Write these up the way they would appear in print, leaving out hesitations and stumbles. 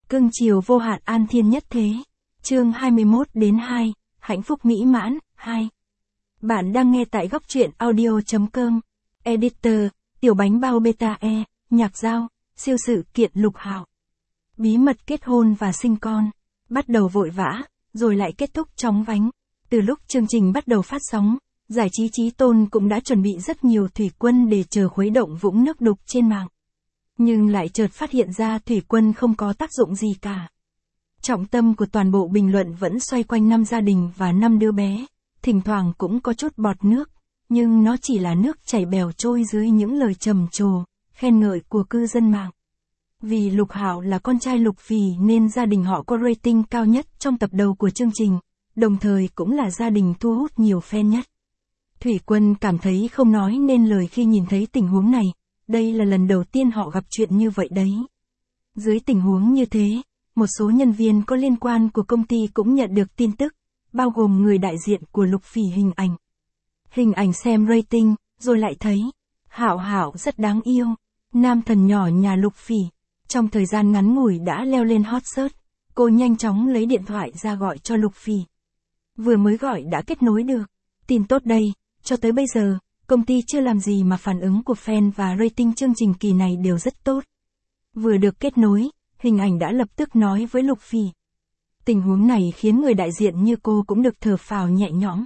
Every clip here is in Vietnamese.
Cưng chiều vô hạn an thiên nhất thế. Chương 21-2, hạnh phúc mỹ mãn, 2. Bạn đang nghe tại góc truyện audio.com. Editor, tiểu bánh bao beta e, nhạc dao, siêu sự kiện Lục Hạo. Bí mật kết hôn và sinh con. Bắt đầu vội vã, rồi lại kết thúc chóng vánh. Từ lúc chương trình bắt đầu phát sóng, giải trí Chí Tôn cũng đã chuẩn bị rất nhiều thủy quân để chờ khuấy động vũng nước đục trên mạng. Nhưng lại chợt phát hiện ra thủy quân không có tác dụng gì cả. Trọng tâm của toàn bộ bình luận vẫn xoay quanh 5 gia đình và 5 đứa bé, thỉnh thoảng cũng có chút bọt nước, nhưng nó chỉ là nước chảy bèo trôi dưới những lời trầm trồ, khen ngợi của cư dân mạng. Vì Lục Hạo là con trai Lục Phỉ nên gia đình họ có rating cao nhất trong tập đầu của chương trình, đồng thời cũng là gia đình thu hút nhiều fan nhất. Thủy quân cảm thấy không nói nên lời khi nhìn thấy tình huống này, đây là lần đầu tiên họ gặp chuyện như vậy đấy. Dưới tình huống như thế, một số nhân viên có liên quan của công ty cũng nhận được tin tức, bao gồm người đại diện của Lục Phỉ hình ảnh. Hình ảnh xem rating, rồi lại thấy, Hạo Hạo rất đáng yêu, nam thần nhỏ nhà Lục Phỉ. Trong thời gian ngắn ngủi đã leo lên hot search, cô nhanh chóng lấy điện thoại ra gọi cho Lục Phỉ. Vừa mới gọi đã kết nối được. Tin tốt đây, cho tới bây giờ, công ty chưa làm gì mà phản ứng của fan và rating chương trình kỳ này đều rất tốt. Vừa được kết nối, hình ảnh đã lập tức nói với Lục Phỉ. Tình huống này khiến người đại diện như cô cũng được thở phào nhẹ nhõm.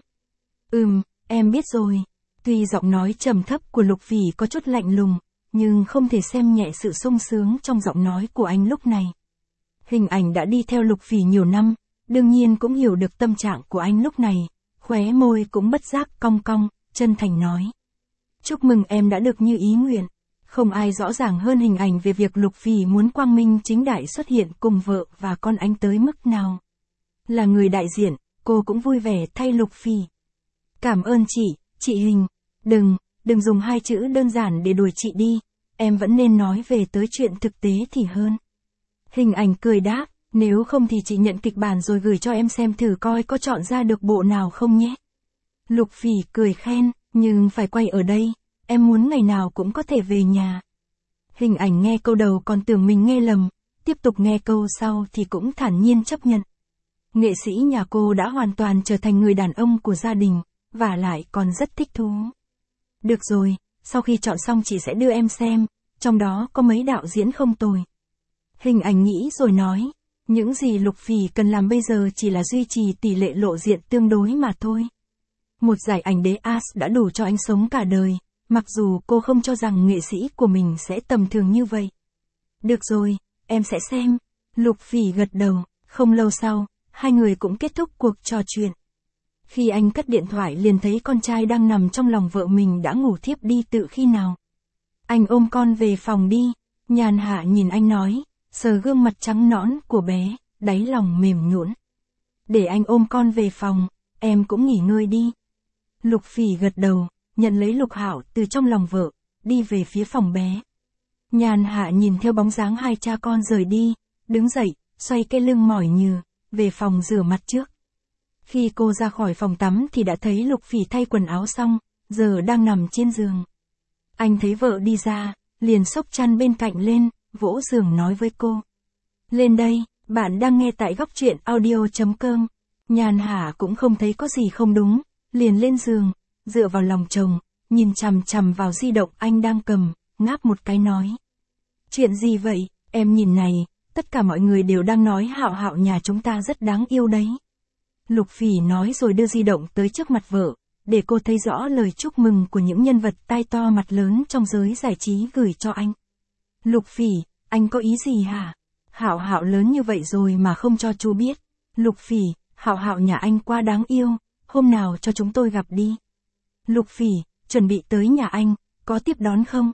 Em biết rồi. Tuy giọng nói trầm thấp của Lục Phỉ có chút lạnh lùng, nhưng không thể xem nhẹ sự sung sướng trong giọng nói của anh lúc này. Hình ảnh đã đi theo Lục Phỉ nhiều năm, đương nhiên cũng hiểu được tâm trạng của anh lúc này, khóe môi cũng bất giác cong cong, chân thành nói. Chúc mừng em đã được như ý nguyện. Không ai rõ ràng hơn hình ảnh về việc Lục Phỉ muốn quang minh chính đại xuất hiện cùng vợ và con anh tới mức nào. Là người đại diện, cô cũng vui vẻ thay Lục Phỉ. Cảm ơn chị Hình. Đừng dùng hai chữ đơn giản để đuổi chị đi, em vẫn nên nói về tới chuyện thực tế thì hơn. Hình ảnh cười đáp, nếu không thì chị nhận kịch bản rồi gửi cho em xem thử coi có chọn ra được bộ nào không nhé. Lục Phỉ cười khen, nhưng phải quay ở đây, em muốn ngày nào cũng có thể về nhà. Hình ảnh nghe câu đầu còn tưởng mình nghe lầm, tiếp tục nghe câu sau thì cũng thản nhiên chấp nhận. Nghệ sĩ nhà cô đã hoàn toàn trở thành người đàn ông của gia đình, và lại còn rất thích thú. Được rồi, sau khi chọn xong chị sẽ đưa em xem, trong đó có mấy đạo diễn không tồi. Hình ảnh nghĩ rồi nói, những gì Lục Phỉ cần làm bây giờ chỉ là duy trì tỷ lệ lộ diện tương đối mà thôi. Một giải ảnh đế As đã đủ cho anh sống cả đời, mặc dù cô không cho rằng nghệ sĩ của mình sẽ tầm thường như vậy. Được rồi, em sẽ xem. Lục Phỉ gật đầu, không lâu sau, hai người cũng kết thúc cuộc trò chuyện. Khi anh cất điện thoại liền thấy con trai đang nằm trong lòng vợ mình đã ngủ thiếp đi từ khi nào. Anh ôm con về phòng đi, nhàn hạ nhìn anh nói, sờ gương mặt trắng nõn của bé, đáy lòng mềm nhũn. Để anh ôm con về phòng, em cũng nghỉ ngơi đi. Lục Phỉ gật đầu, nhận lấy Lục Hạo từ trong lòng vợ, đi về phía phòng bé. Nhàn hạ nhìn theo bóng dáng hai cha con rời đi, đứng dậy, xoay cái lưng mỏi nhừ, về phòng rửa mặt trước. Khi cô ra khỏi phòng tắm thì đã thấy Lục Phỉ thay quần áo xong, giờ đang nằm trên giường. Anh thấy vợ đi ra, liền xốc chăn bên cạnh lên, vỗ giường nói với cô. Lên đây, bạn đang nghe tại góc truyện audio.com. Nhàn hạ cũng không thấy có gì không đúng, liền lên giường, dựa vào lòng chồng, nhìn chằm chằm vào di động anh đang cầm, ngáp một cái nói. Chuyện gì vậy, em nhìn này, tất cả mọi người đều đang nói Hạo Hạo nhà chúng ta rất đáng yêu đấy. Lục Phỉ nói rồi đưa di động tới trước mặt vợ, để cô thấy rõ lời chúc mừng của những nhân vật tai to mặt lớn trong giới giải trí gửi cho anh. Lục Phỉ, anh có ý gì hả? Hạo Hạo lớn như vậy rồi mà không cho chú biết. Lục Phỉ, Hạo Hạo nhà anh quá đáng yêu, hôm nào cho chúng tôi gặp đi. Lục Phỉ, chuẩn bị tới nhà anh, có tiếp đón không?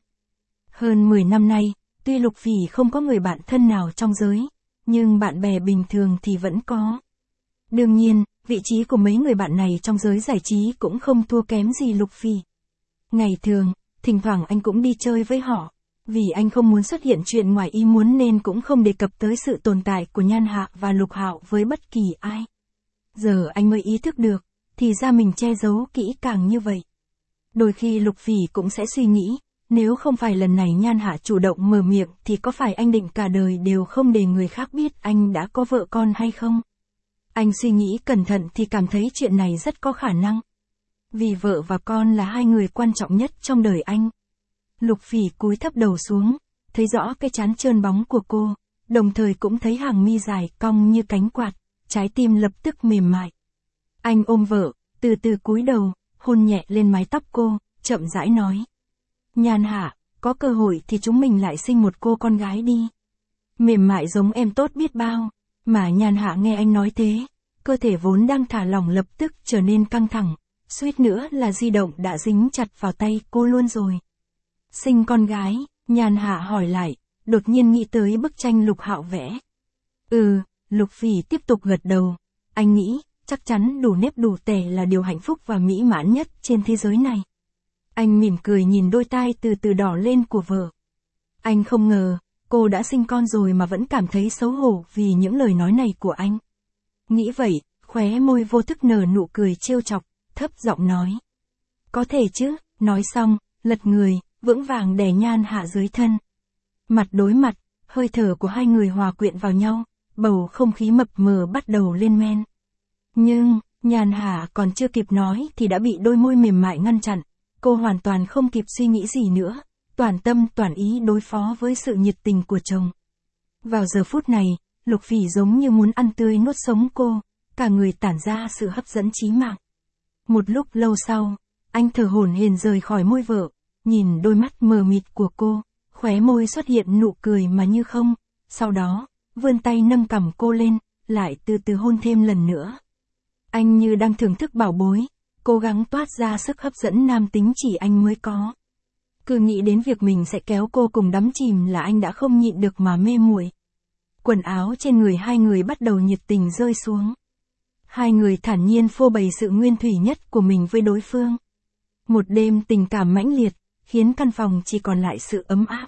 Hơn 10 năm nay, tuy Lục Phỉ không có người bạn thân nào trong giới, nhưng bạn bè bình thường thì vẫn có. Đương nhiên, vị trí của mấy người bạn này trong giới giải trí cũng không thua kém gì Lục Phỉ. Ngày thường, thỉnh thoảng anh cũng đi chơi với họ, vì anh không muốn xuất hiện chuyện ngoài ý muốn nên cũng không đề cập tới sự tồn tại của Nhan Hạ và Lục Hạo với bất kỳ ai. Giờ anh mới ý thức được, thì ra mình che giấu kỹ càng như vậy. Đôi khi Lục Phỉ cũng sẽ suy nghĩ, Nếu không phải lần này Nhan Hạ chủ động mở miệng thì có phải anh định cả đời đều không để người khác biết anh đã có vợ con hay không? Anh suy nghĩ cẩn thận thì cảm thấy chuyện này rất có khả năng. Vì vợ và con là hai người quan trọng nhất trong đời anh. Lục Phỉ cúi thấp đầu xuống, thấy rõ cái trán trơn bóng của cô, đồng thời cũng thấy hàng mi dài cong như cánh quạt, trái tim lập tức mềm mại. Anh ôm vợ, từ từ cúi đầu, hôn nhẹ lên mái tóc cô, chậm rãi nói. Nhan Hạ, có cơ hội thì chúng mình lại sinh một cô con gái đi. Mềm mại giống em tốt biết bao, mà Nhan Hạ nghe anh nói thế, cơ thể vốn đang thả lỏng lập tức trở nên căng thẳng, suýt nữa là di động đã dính chặt vào tay cô luôn rồi. Sinh con gái, Nhan Hạ hỏi lại, đột nhiên nghĩ tới bức tranh Lục Hạo vẽ. Lục Phỉ tiếp tục gật đầu, anh nghĩ, chắc chắn đủ nếp đủ tẻ là điều hạnh phúc và mỹ mãn nhất trên thế giới này. Anh mỉm cười nhìn đôi tai từ từ đỏ lên của vợ. Anh không ngờ, cô đã sinh con rồi mà vẫn cảm thấy xấu hổ vì những lời nói này của anh. Nghĩ vậy, khóe môi vô thức nở nụ cười trêu chọc, thấp giọng nói. Có thể chứ, nói xong, lật người, vững vàng đè Nhan Hạ dưới thân. Mặt đối mặt, hơi thở của hai người hòa quyện vào nhau, bầu không khí mập mờ bắt đầu lên men. Nhưng, Nhan Hạ còn chưa kịp nói thì đã bị đôi môi mềm mại ngăn chặn. Cô hoàn toàn không kịp suy nghĩ gì nữa, toàn tâm toàn ý đối phó với sự nhiệt tình của chồng. Vào giờ phút này, Lục Phỉ giống như muốn ăn tươi nuốt sống cô, cả người tản ra sự hấp dẫn chí mạng. Một lúc lâu sau, anh thở hổn hển rời khỏi môi vợ, nhìn đôi mắt mờ mịt của cô, khóe môi xuất hiện nụ cười mà như không, sau đó, vươn tay nâng cằm cô lên, lại từ từ hôn thêm lần nữa. Anh như đang thưởng thức bảo bối, cố gắng toát ra sức hấp dẫn nam tính chỉ anh mới có. Cứ nghĩ đến việc mình sẽ kéo cô cùng đắm chìm là anh đã không nhịn được mà mê muội. Quần áo trên người hai người bắt đầu nhiệt tình rơi xuống. Hai người thản nhiên phô bày sự nguyên thủy nhất của mình với đối phương. Một đêm tình cảm mãnh liệt, khiến căn phòng chỉ còn lại sự ấm áp.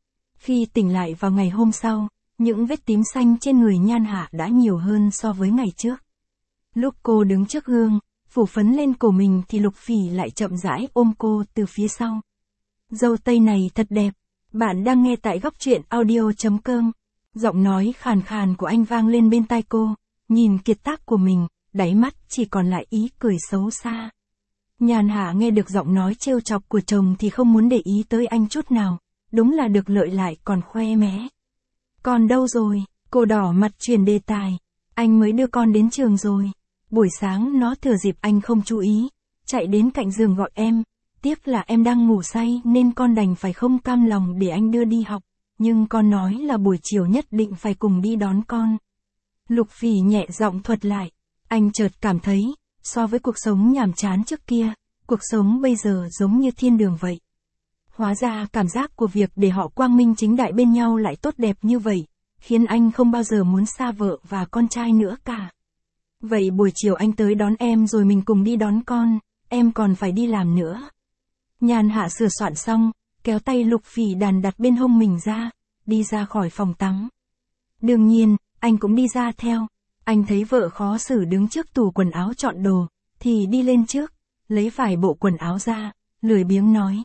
Khi tỉnh lại vào ngày hôm sau, những vết tím xanh trên người Nhan Hạ đã nhiều hơn so với ngày trước. Lúc cô đứng trước gương, phủ phấn lên cổ mình thì Lục Phỉ lại chậm rãi ôm cô từ phía sau. Dâu tây này thật đẹp. Bạn đang nghe tại góc truyện audio.com. Giọng nói khàn khàn của anh vang lên bên tai cô, nhìn kiệt tác của mình, đáy mắt chỉ còn lại ý cười xấu xa. Nhan Hạ nghe được giọng nói trêu chọc của chồng thì không muốn để ý tới anh chút nào, đúng là được lợi lại còn khoe mẽ. Con đâu rồi? Cô đỏ mặt chuyển đề tài. Anh mới đưa con đến trường rồi. Buổi sáng nó thừa dịp anh không chú ý, chạy đến cạnh giường gọi em. Tiếc là em đang ngủ say nên con đành phải không cam lòng để anh đưa đi học. Nhưng con nói là buổi chiều nhất định phải cùng đi đón con. Lục Phỉ nhẹ giọng thuật lại. Anh chợt cảm thấy, so với cuộc sống nhàm chán trước kia, cuộc sống bây giờ giống như thiên đường vậy. Hóa ra cảm giác của việc để họ quang minh chính đại bên nhau lại tốt đẹp như vậy, khiến anh không bao giờ muốn xa vợ và con trai nữa cả. Vậy buổi chiều anh tới đón em rồi mình cùng đi đón con, em còn phải đi làm nữa. Nhan Hạ sửa soạn xong, kéo tay Lục Phỉ đàn đặt bên hông mình ra, đi ra khỏi phòng tắm. Đương nhiên, anh cũng đi ra theo. Anh thấy vợ khó xử đứng trước tủ quần áo chọn đồ, thì đi lên trước, lấy vài bộ quần áo ra, lười biếng nói.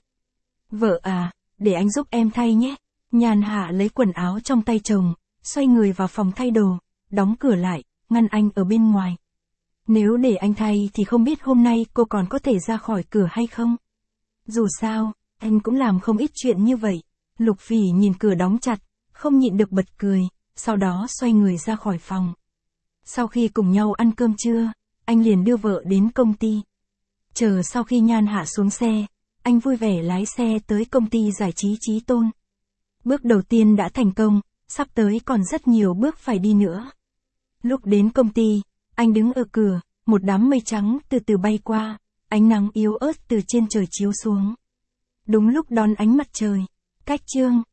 Vợ à, để anh giúp em thay nhé. Nhan Hạ lấy quần áo trong tay chồng, xoay người vào phòng thay đồ, đóng cửa lại, ngăn anh ở bên ngoài. Nếu để anh thay thì không biết hôm nay cô còn có thể ra khỏi cửa hay không. Dù sao, anh cũng làm không ít chuyện như vậy. Lục Phỉ nhìn cửa đóng chặt, không nhịn được bật cười, sau đó xoay người ra khỏi phòng. Sau khi cùng nhau ăn cơm trưa, anh liền đưa vợ đến công ty. Chờ sau khi Nhan Hạ xuống xe, anh vui vẻ lái xe tới công ty giải trí Chí Tôn. Bước đầu tiên đã thành công, sắp tới còn rất nhiều bước phải đi nữa. Lúc đến công ty, anh đứng ở cửa, một đám mây trắng từ từ bay qua, ánh nắng yếu ớt từ trên trời chiếu xuống. Đúng lúc đón ánh mặt trời, cách chương